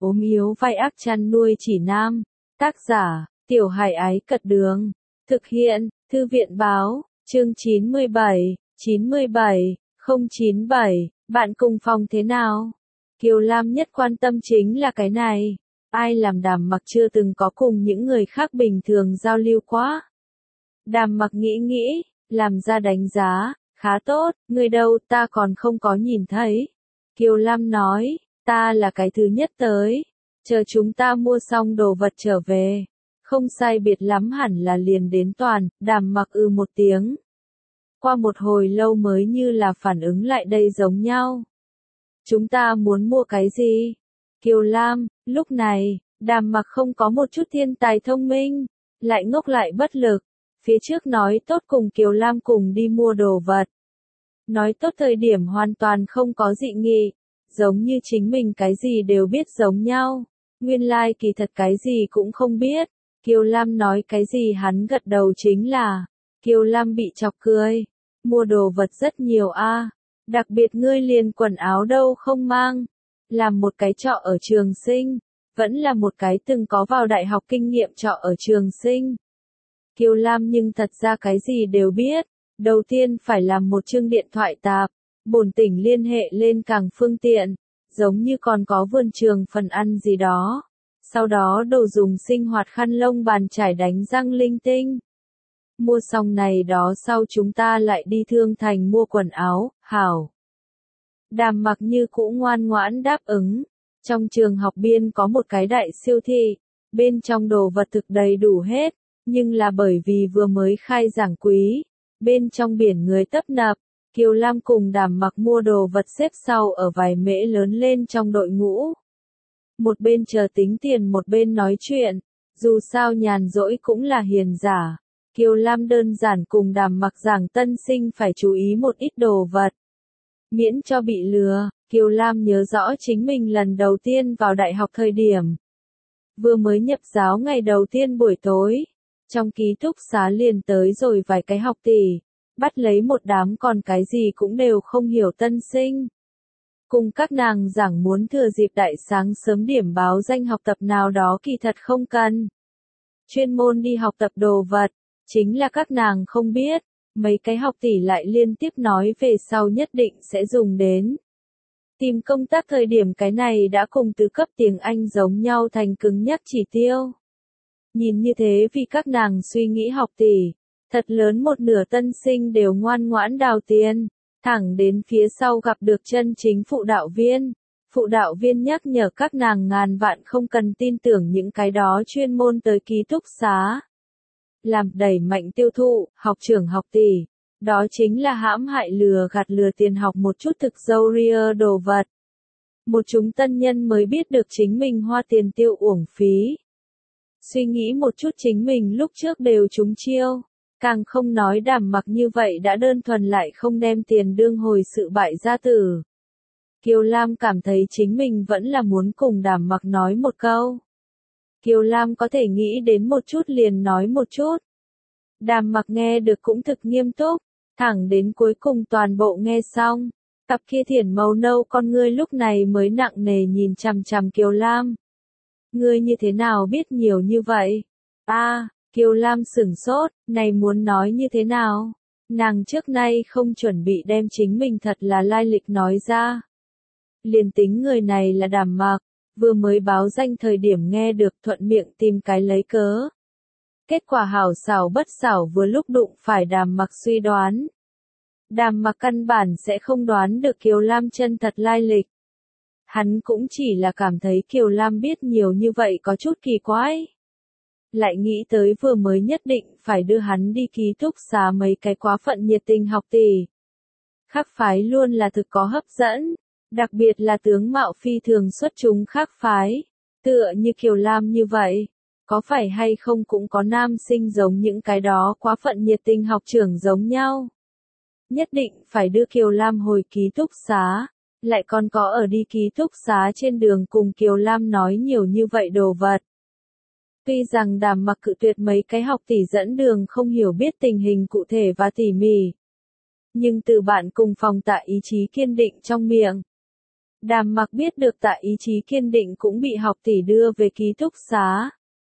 ốm yếu vai ác chăn nuôi chỉ nam. Tác giả, Tiểu Hải Ái Cật Đường. Thực hiện, Thư viện Báo, chương 97, 097, bạn cùng phòng thế nào? Kiều Lam nhất quan tâm chính là cái này. Ai làm Đàm Mặc chưa từng có cùng những người khác bình thường giao lưu quá. Đàm Mặc nghĩ, làm ra đánh giá, khá tốt, người đâu ta còn không có nhìn thấy. Kiều Lam nói, ta là cái thứ nhất tới, chờ chúng ta mua xong đồ vật trở về. Không sai biệt lắm hẳn là liền đến toàn, Đàm Mặc một tiếng. Qua một hồi lâu mới như là phản ứng lại đây giống nhau. Chúng ta muốn mua cái gì? Kiều Lam, lúc này, Đàm Mặc không có một chút thiên tài thông minh, lại ngốc lại bất lực. Phía trước nói tốt cùng Kiều Lam cùng đi mua đồ vật. Nói tốt thời điểm hoàn toàn không có dị nghị, giống như chính mình cái gì đều biết giống nhau. Nguyên lai kỳ thật cái gì cũng không biết. Kiều Lam nói cái gì hắn gật đầu chính là. Kiều Lam bị chọc cười. Mua đồ vật rất nhiều a, đặc biệt ngươi liền quần áo đâu không mang. Làm một cái trọ ở trường sinh, vẫn là một cái từng có vào đại học kinh nghiệm trọ ở trường sinh. Kiều Lam nhưng thật ra cái gì đều biết. Đầu tiên phải làm một chương điện thoại tạp, bổn tỉnh liên hệ lên càng phương tiện, giống như còn có vườn trường phần ăn gì đó. Sau đó đồ dùng sinh hoạt khăn lông bàn chải đánh răng linh tinh. Mua xong này đó sau chúng ta lại đi Thương Thành mua quần áo, hảo. Đàm Mặc như cũ ngoan ngoãn đáp ứng. Trong trường học biên có một cái đại siêu thị, bên trong đồ vật thực đầy đủ hết, nhưng là bởi vì vừa mới khai giảng quý, bên trong biển người tấp nập, Kiều Lam cùng Đàm Mặc mua đồ vật xếp sau ở vài mễ lớn lên trong đội ngũ. Một bên chờ tính tiền một bên nói chuyện, dù sao nhàn rỗi cũng là hiền giả. Kiều Lam đơn giản cùng Đàm Mặc giảng tân sinh phải chú ý một ít đồ vật. Miễn cho bị lừa, Kiều Lam nhớ rõ chính mình lần đầu tiên vào đại học thời điểm. Vừa mới nhập giáo ngày đầu tiên buổi tối, trong ký túc xá liền tới rồi vài cái học tỷ, bắt lấy một đám còn cái gì cũng đều không hiểu tân sinh. Cùng các nàng giảng muốn thừa dịp đại sáng sớm điểm báo danh học tập nào đó kỳ thật không cần. Chuyên môn đi học tập đồ vật, chính là các nàng không biết, mấy cái học tỷ lại liên tiếp nói về sau nhất định sẽ dùng đến. Tìm công tác thời điểm cái này đã cùng tứ cấp tiếng Anh giống nhau thành cứng nhắc chỉ tiêu. Nhìn như thế vì các nàng suy nghĩ học tỷ, thật lớn một nửa tân sinh đều ngoan ngoãn đào tiền, thẳng đến phía sau gặp được chân chính phụ đạo viên. Phụ đạo viên nhắc nhở các nàng ngàn vạn không cần tin tưởng những cái đó chuyên môn tới ký túc xá. Làm đẩy mạnh tiêu thụ, học trưởng học tỷ, đó chính là hãm hại lừa gạt lừa tiền học một chút thực dâu ria đồ vật. Một chúng tân nhân mới biết được chính mình hoa tiền tiêu uổng phí. Suy nghĩ một chút chính mình lúc trước đều trúng chiêu, càng không nói Đàm Mặc như vậy đã đơn thuần lại không đem tiền đương hồi sự bại gia tử. Kiều Lam cảm thấy chính mình vẫn là muốn cùng Đàm Mặc nói một câu. Kiều Lam có thể nghĩ đến một chút liền nói một chút. Đàm Mặc nghe được cũng thực nghiêm túc, thẳng đến cuối cùng toàn bộ nghe xong, cặp kia thiển màu nâu con ngươi lúc này mới nặng nề nhìn chằm chằm Kiều Lam. Ngươi như thế nào biết nhiều như vậy? Kiều Lam sửng sốt, này muốn nói như thế nào? Nàng trước nay không chuẩn bị đem chính mình thật là lai lịch nói ra. Liền tính người này là Đàm Mặc, vừa mới báo danh thời điểm nghe được thuận miệng tìm cái lấy cớ. Kết quả hảo xảo bất xảo vừa lúc đụng phải Đàm Mặc suy đoán. Đàm Mặc căn bản sẽ không đoán được Kiều Lam chân thật lai lịch. Hắn cũng chỉ là cảm thấy Kiều Lam biết nhiều như vậy có chút kỳ quái. Lại nghĩ tới vừa mới nhất định phải đưa hắn đi ký túc xá mấy cái quá phận nhiệt tình học tỷ. Khác phái luôn là thực có hấp dẫn, đặc biệt là tướng mạo phi thường xuất chúng khác phái, tựa như Kiều Lam như vậy. Có phải hay không cũng có nam sinh giống những cái đó quá phận nhiệt tình học trưởng giống nhau. Nhất định phải đưa Kiều Lam hồi ký túc xá, lại còn có ở đi ký túc xá trên đường cùng Kiều Lam nói nhiều như vậy đồ vật. Tuy rằng Đàm Mặc cự tuyệt mấy cái học tỷ dẫn đường không hiểu biết tình hình cụ thể và tỉ mỉ, nhưng từ bạn cùng phòng tại ý chí kiên định trong miệng. Đàm Mặc biết được Tạ Ý Chí kiên định cũng bị học tỷ đưa về ký túc xá.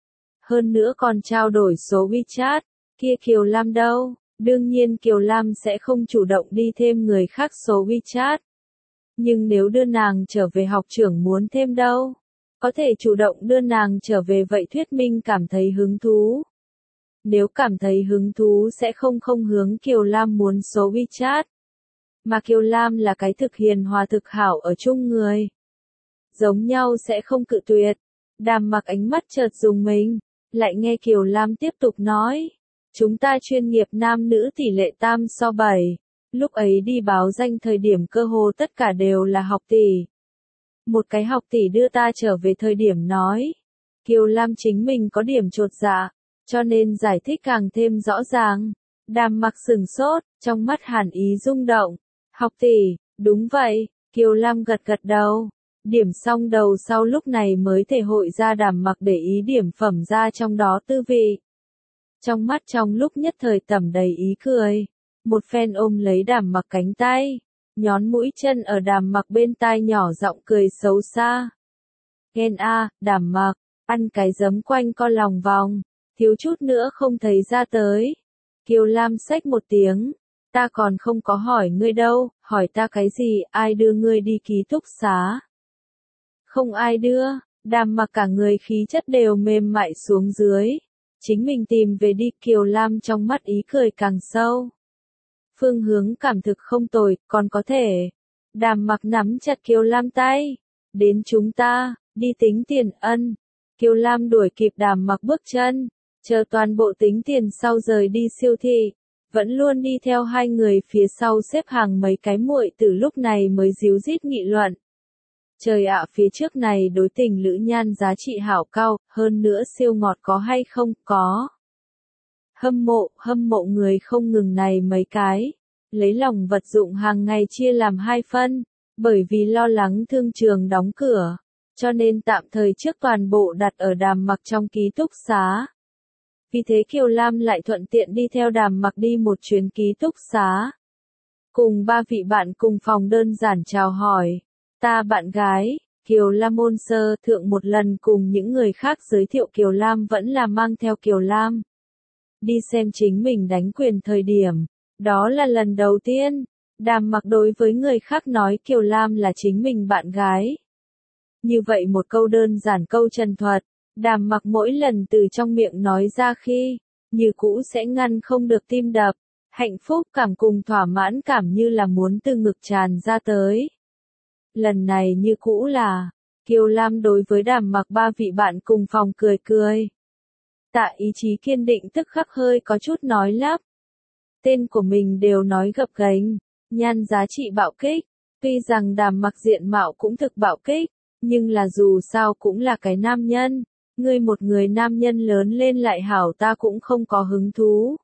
Hơn nữa còn trao đổi số WeChat, kia Kiều Lam đâu? Đương nhiên Kiều Lam sẽ không chủ động đi thêm người khác số WeChat. Nhưng nếu đưa nàng trở về học trưởng muốn thêm đâu? Có thể chủ động đưa nàng trở về vậy thuyết minh cảm thấy hứng thú. Nếu cảm thấy hứng thú sẽ không hướng Kiều Lam muốn số WeChat. Mà Kiều Lam là cái thực hiền hòa thực hảo ở chung người. Giống nhau sẽ không cự tuyệt. Đàm Mặc ánh mắt chợt rùng mình, lại nghe Kiều Lam tiếp tục nói. Chúng ta chuyên nghiệp nam nữ tỷ lệ 3:7. Lúc ấy đi báo danh thời điểm cơ hồ tất cả đều là học tỷ. Một cái học tỷ đưa ta trở về thời điểm nói. Kiều Lam chính mình có điểm chột dạ, cho nên giải thích càng thêm rõ ràng. Đàm Mặc sừng sốt, trong mắt hàn ý rung động. Học tỷ, đúng vậy, Kiều Lam gật gật đầu. Điểm xong đầu sau lúc này mới thể hội ra Đàm Mặc để ý điểm phẩm ra trong đó tư vị. Trong mắt trong lúc nhất thời tẩm đầy ý cười. Một phen ôm lấy Đàm Mặc cánh tay, nhón mũi chân ở Đàm Mặc bên tai nhỏ giọng cười xấu xa. Ghen a, Đàm Mặc, ăn cái giấm quanh co lòng vòng, thiếu chút nữa không thấy ra tới. Kiều Lam xách một tiếng, ta còn không có hỏi ngươi đâu, hỏi ta cái gì, ai đưa ngươi đi ký túc xá? Không ai đưa, Đàm Mặc cả người khí chất đều mềm mại xuống dưới. Chính mình tìm về đi. Kiều Lam trong mắt ý cười càng sâu. Phương hướng cảm thực không tồi, còn có thể. Đàm Mặc nắm chặt Kiều Lam tay. Đến chúng ta, đi tính tiền ân. Kiều Lam đuổi kịp Đàm Mặc bước chân, chờ toàn bộ tính tiền sau rời đi siêu thị. Vẫn luôn đi theo hai người phía sau xếp hàng mấy cái muội từ lúc này mới díu dít nghị luận. Trời ạ, phía trước này đối tình lữ nhan giá trị hảo cao, hơn nữa siêu ngọt có hay không? Có. Hâm mộ người không ngừng này mấy cái. Lấy lòng vật dụng hàng ngày chia làm 2 phân, bởi vì lo lắng thương trường đóng cửa, cho nên tạm thời trước toàn bộ đặt ở Đàm Mặc trong ký túc xá. Vì thế Kiều Lam lại thuận tiện đi theo Đàm Mặc đi một chuyến ký túc xá. Cùng 3 vị bạn cùng phòng đơn giản chào hỏi. Ta bạn gái, Kiều Lam ôn sơ thượng một lần cùng những người khác giới thiệu Kiều Lam vẫn là mang theo Kiều Lam. Đi xem chính mình đánh quyền thời điểm, đó là lần đầu tiên, Đàm Mặc đối với người khác nói Kiều Lam là chính mình bạn gái. Như vậy một câu đơn giản câu chân thuật, Đàm Mặc mỗi lần từ trong miệng nói ra khi, như cũ sẽ ngăn không được tim đập, hạnh phúc cảm cùng thỏa mãn cảm như là muốn từ ngực tràn ra tới. Lần này như cũ là, Kiều Lam đối với Đàm Mặc 3 vị bạn cùng phòng cười cười. Tạ Ý Chí kiên định tức khắc hơi có chút nói lắp. Tên của mình đều nói gập ghềnh, nhan giá trị bạo kích. Tuy rằng Đàm Mặc diện mạo cũng thực bạo kích, nhưng là dù sao cũng là cái nam nhân. Ngươi một người nam nhân lớn lên lại hảo ta cũng không có hứng thú.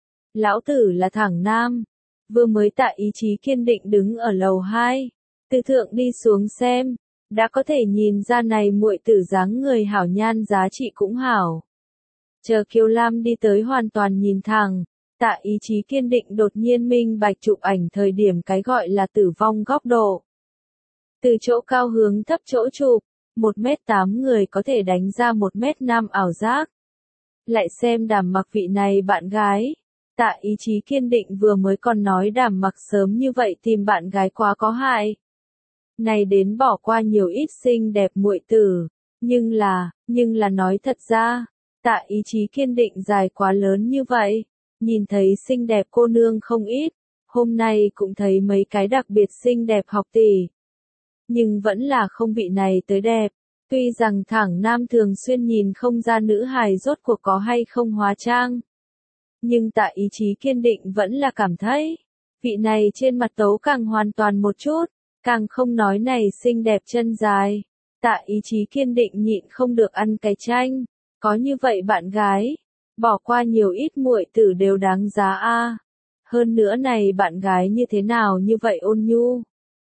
Lão tử là thẳng nam. Vừa mới Tạ Ý Chí kiên định đứng ở lầu 2. Từ thượng đi xuống xem, đã có thể nhìn ra này muội tử dáng người hảo nhan giá trị cũng hảo. Chờ Kiều Lam đi tới hoàn toàn nhìn thẳng, Tạ Ý Chí kiên định đột nhiên minh bạch chụp ảnh thời điểm cái gọi là tử vong góc độ. Từ chỗ cao hướng thấp chỗ chụp, 1m8 người có thể đánh ra 1m5 ảo giác. Lại xem Đàm Mặc vị này bạn gái. Tạ Ý Chí kiên định vừa mới còn nói Đàm Mặc sớm như vậy tìm bạn gái quá có hại. Này đến bỏ qua nhiều ít xinh đẹp muội tử, nhưng là nói thật ra, Tạ Ý Chí kiên định dài quá lớn như vậy, nhìn thấy xinh đẹp cô nương không ít, hôm nay cũng thấy mấy cái đặc biệt xinh đẹp học tỷ. Nhưng vẫn là không vị này tới đẹp, tuy rằng thẳng nam thường xuyên nhìn không ra nữ hài rốt cuộc có hay không hóa trang. Nhưng Tạ Ý Chí kiên định vẫn là cảm thấy, vị này trên mặt tấu càng hoàn toàn một chút. Càng không nói này xinh đẹp chân dài. Tạ Ý Chí kiên định nhịn không được ăn cái chanh. Có như vậy bạn gái, bỏ qua nhiều ít muội tử đều đáng giá a. Hơn nữa này bạn gái như thế nào như vậy ôn nhu.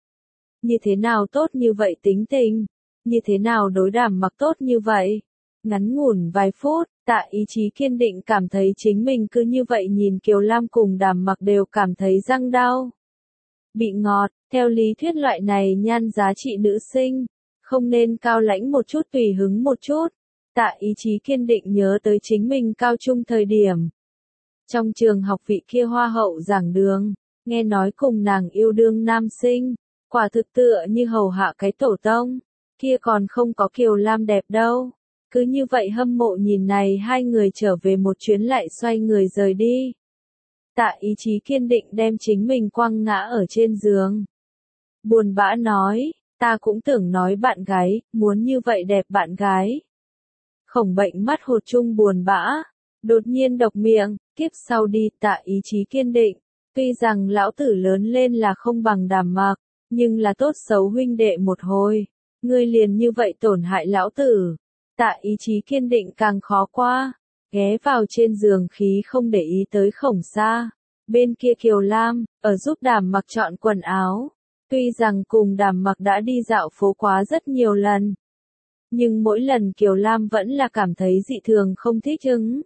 Như thế nào tốt như vậy tính tình. Như thế nào đối Đàm Mặc tốt như vậy. Ngắn ngủn vài phút, Tạ Ý Chí kiên định cảm thấy chính mình cứ như vậy nhìn Kiều Lam cùng Đàm Mặc đều cảm thấy răng đau. Bị ngọt, Theo lý thuyết loại này nhan giá trị nữ sinh, không nên cao lãnh một chút tùy hứng một chút. Tạ Ý Chí kiên định nhớ tới chính mình cao trung thời điểm. Trong trường học vị kia hoa hậu giảng đường, nghe nói cùng nàng yêu đương nam sinh, quả thực tựa như hầu hạ cái tổ tông, kia còn không có Kiều Lam đẹp đâu. Cứ như vậy hâm mộ nhìn này hai người trở về một chuyến lại xoay người rời đi. Tạ Ý Chí kiên định đem chính mình quăng ngã ở trên giường. Buồn bã nói, ta cũng tưởng nói bạn gái, muốn như vậy đẹp bạn gái. Khổng Bệnh mắt hột chung buồn bã, đột nhiên độc miệng, kiếp sau đi. Tạ Ý Chí kiên định, tuy rằng lão tử lớn lên là không bằng Đàm Mặc, nhưng là tốt xấu huynh đệ một hồi, ngươi liền như vậy tổn hại lão tử. Tạ Ý Chí kiên định càng khó qua, ghé vào trên giường khí không để ý tới Khổng Sa. Bên kia Kiều Lam, ở giúp Đàm Mặc chọn quần áo. Tuy rằng cùng Đàm Mặc đã đi dạo phố quá rất nhiều lần, nhưng mỗi lần Kiều Lam vẫn là cảm thấy dị thường không thích ứng.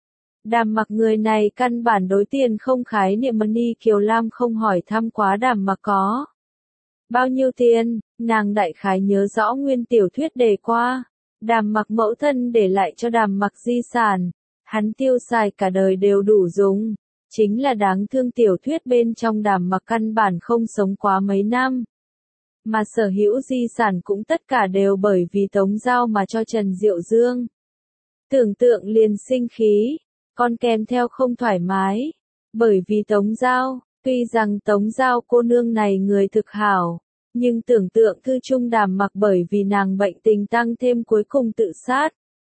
Đàm Mặc người này căn bản đối tiền không khái niệm money. Kiều Lam không hỏi thăm quá Đàm Mặc có bao nhiêu tiền, nàng đại khái nhớ rõ nguyên tiểu thuyết đề qua. Đàm Mặc mẫu thân để lại cho Đàm Mặc di sản, hắn tiêu xài cả đời đều đủ dùng. Chính là đáng thương tiểu thuyết bên trong Đàm Mặc căn bản không sống quá mấy năm. Mà sở hữu di sản cũng tất cả đều bởi vì Tống Giao mà cho Trần Diệu Dương. Tưởng tượng liền sinh khí, còn kèm theo không thoải mái. Bởi vì Tống Giao, tuy rằng Tống Giao cô nương này người thực hảo, nhưng tưởng tượng thư chung Đàm Mặc bởi vì nàng bệnh tình tăng thêm cuối cùng tự sát.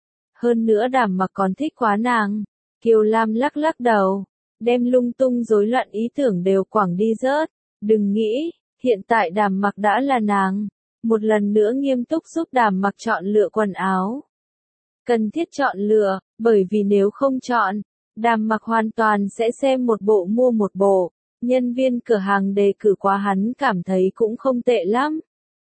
Hơn nữa Đàm Mặc còn thích quá nàng. Kiều Lam lắc lắc đầu, đem lung tung rối loạn ý tưởng đều quẳng đi rớt. Đừng nghĩ, hiện tại Đàm Mặc đã là nàng. Một lần nữa nghiêm túc giúp Đàm Mặc chọn lựa quần áo. Cần thiết chọn lựa, bởi vì nếu không chọn, Đàm Mặc hoàn toàn sẽ xem một bộ mua một bộ. Nhân viên cửa hàng đề cử quá hắn cảm thấy cũng không tệ lắm.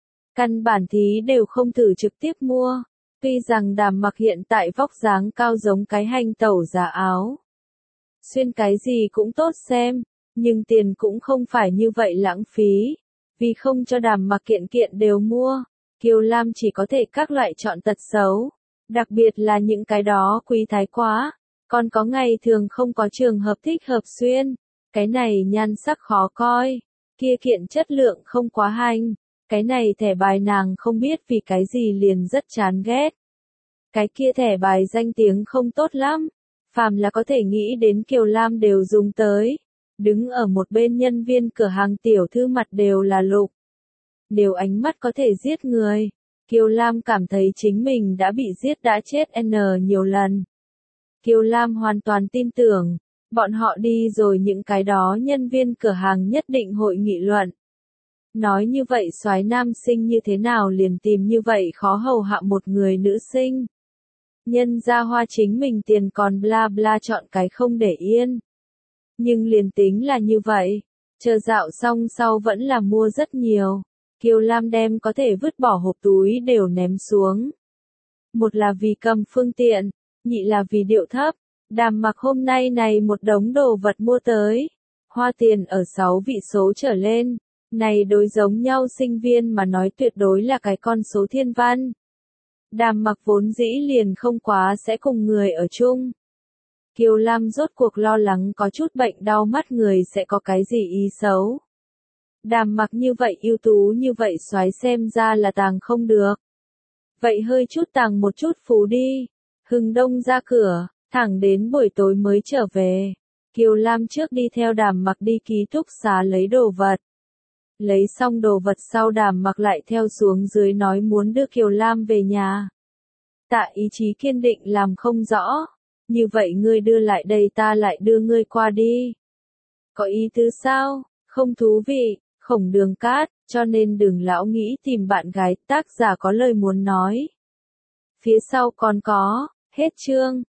Căn bản thí đều không thử trực tiếp mua. Tuy rằng Đàm Mặc hiện tại vóc dáng cao giống cái hành tẩu giả áo. Xuyên cái gì cũng tốt xem, nhưng tiền cũng không phải như vậy lãng phí. Vì không cho Đàm Mặc kiện kiện đều mua, Kiều Lam chỉ có thể các loại chọn tật xấu. Đặc biệt là những cái đó quý thái quá, còn có ngày thường không có trường hợp thích hợp xuyên. Cái này nhan sắc khó coi, kia kiện chất lượng không quá hành, cái này thẻ bài nàng không biết vì cái gì liền rất chán ghét. Cái kia thẻ bài danh tiếng không tốt lắm, phàm là có thể nghĩ đến Kiều Lam đều dùng tới. Đứng ở một bên nhân viên cửa hàng tiểu thư mặt đều là lục. Đều ánh mắt có thể giết người. Kiều Lam cảm thấy chính mình đã bị giết đã chết nhiều lần. Kiều Lam hoàn toàn tin tưởng, bọn họ đi rồi những cái đó nhân viên cửa hàng nhất định hội nghị luận. Nói như vậy soái nam sinh như thế nào liền tìm như vậy khó hầu hạ một người nữ sinh. Nhân ra hoa chính mình tiền còn bla bla chọn cái không để yên. Nhưng liền tính là như vậy, chờ dạo xong sau vẫn là mua rất nhiều. Kiều Lam đem có thể vứt bỏ hộp túi đều ném xuống. Một là vì cầm phương tiện, nhị là vì điệu thấp. Đàm Mặc hôm nay này một đống đồ vật mua tới, hoa tiền ở 6 vị số trở lên, này đối giống nhau sinh viên mà nói tuyệt đối là cái con số thiên văn. Đàm Mặc vốn dĩ liền không quá sẽ cùng người ở chung. Kiều Lam rốt cuộc lo lắng có chút bệnh đau mắt người sẽ có cái gì ý xấu. Đàm Mặc như vậy ưu tú như vậy soái xem ra là tàng không được. Vậy hơi chút tàng một chút phú đi. Hừng đông ra cửa, thẳng đến buổi tối mới trở về. Kiều Lam trước đi theo Đàm Mặc đi ký túc xá lấy đồ vật. Lấy xong đồ vật sau Đàm Mặc lại theo xuống dưới nói muốn đưa Kiều Lam về nhà. Tạ Ý Chí kiên định làm không rõ. Như vậy ngươi đưa lại đây ta lại đưa ngươi qua đi. Có ý tứ sao? Không thú vị, Khổng Đường Cát, cho nên đừng lão nghĩ tìm bạn gái, tác giả có lời muốn nói. Phía sau còn có, hết chương.